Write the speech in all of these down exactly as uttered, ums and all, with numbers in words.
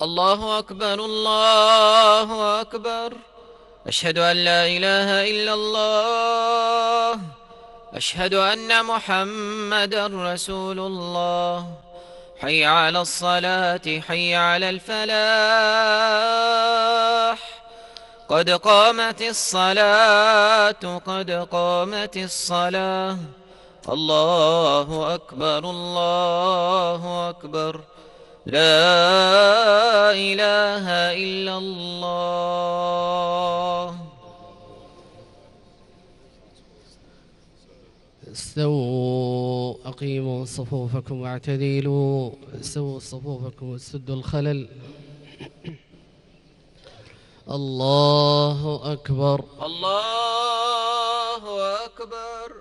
الله أكبر الله أكبر. أشهد أن لا إله إلا الله. أشهد أن محمدا رسول الله. حي على الصلاة حي على الفلاح. قد قامت الصلاة قد قامت الصلاة. الله أكبر الله أكبر. لا إله إلا الله. استووا أقيموا صفوفكم واعتدلوا. استووا صفوفكم واسدوا الخلل. الله أكبر الله أكبر.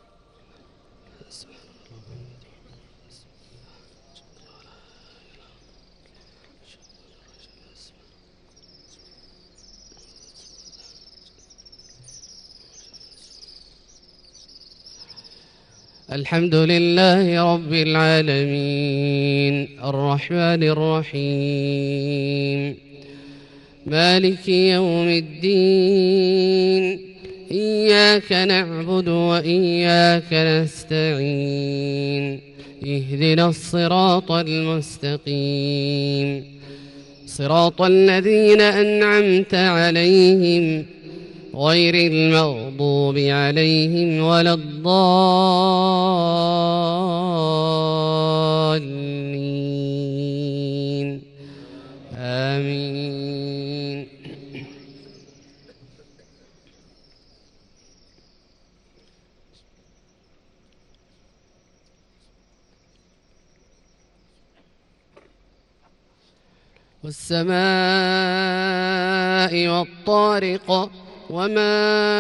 الحمد لله رب العالمين الرحمن الرحيم مالك يوم الدين. إياك نعبد وإياك نستعين. اهدنا الصراط المستقيم صراط الذين أنعمت عليهم غير المغضوب عليهم ولا الضالين. آمين. والسماء والطارق وما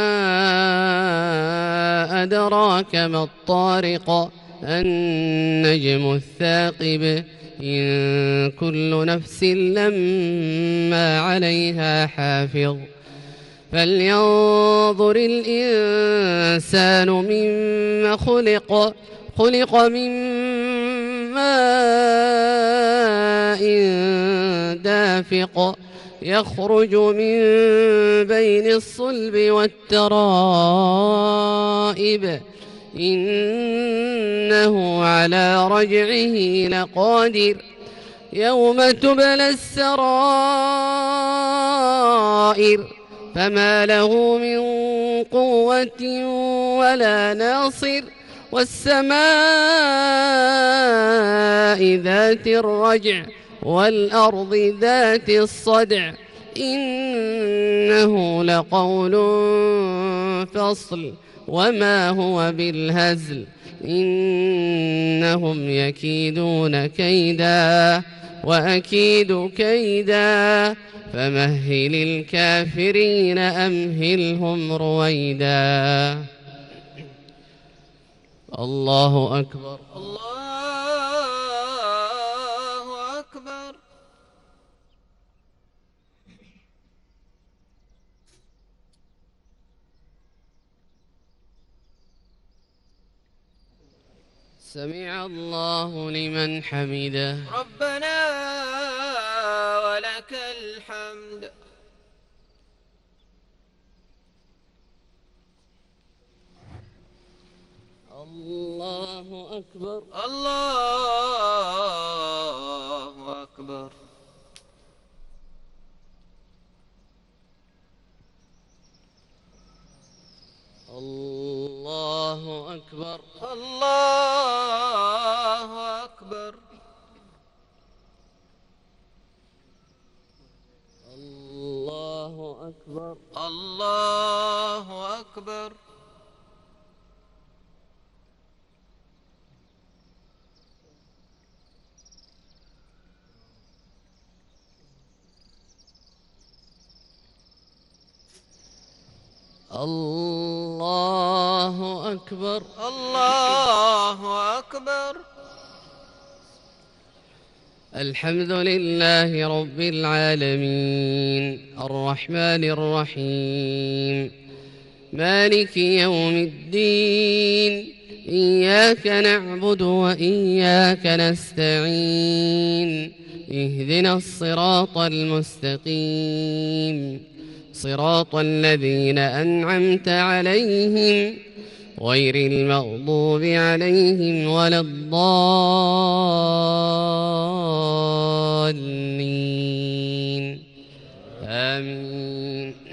أدراك ما الطارق. النجم الثاقب. إن كل نفس لما عليها حافظ. فلينظر الإنسان مما خلق. خلق من ماء دافق يخرج من بين الصلب والترائب. إنه على رجعه لقادر. يوم تبلى السرائر فما له من قوة ولا ناصر. والسماء ذات الرجع والأرض ذات الصدع. إنه لقول فصل وما هو بالهزل. إنهم يكيدون كيدا وأكيد كيدا. فمهل الكافرين أمهلهم رويدا. الله أكبر الله أكبر. سمع الله لمن حمده. ربنا ولك الحمد. الله أكبر الله أكبر. الله أكبر الله أكبر. الله أكبر الله أكبر. الله أكبر الله أكبر. الحمد لله رب العالمين الرحمن الرحيم مالك يوم الدين. إياك نعبد وإياك نستعين. اهدنا الصراط المستقيم صراط الذين أنعمت عليهم غير المغضوب عليهم ولا الضالين آمين.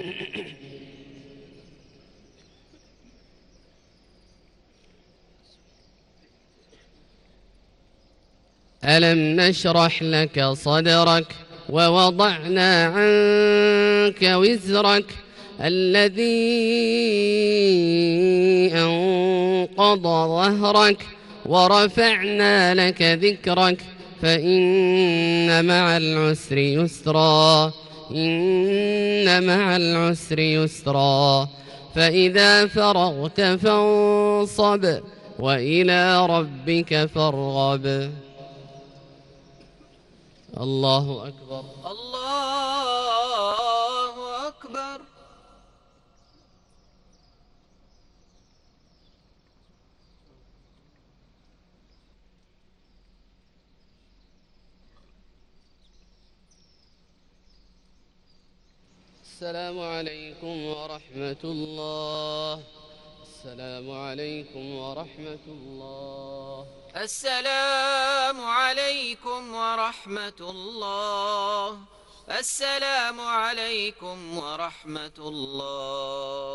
ألم نشرح لك صدرك ووضعنا عنك وزرك الذي أنقض ظهرك ورفعنا لك ذكرك فإن مع العسر يسرا إن مع العسر يسرا فإذا فرغت فانصب وإلى ربك فارغب. الله أكبر. الله أكبر. السلام عليكم ورحمة الله. السلام عليكم ورحمة الله. السلام عليكم ورحمة الله. السلام عليكم ورحمة الله.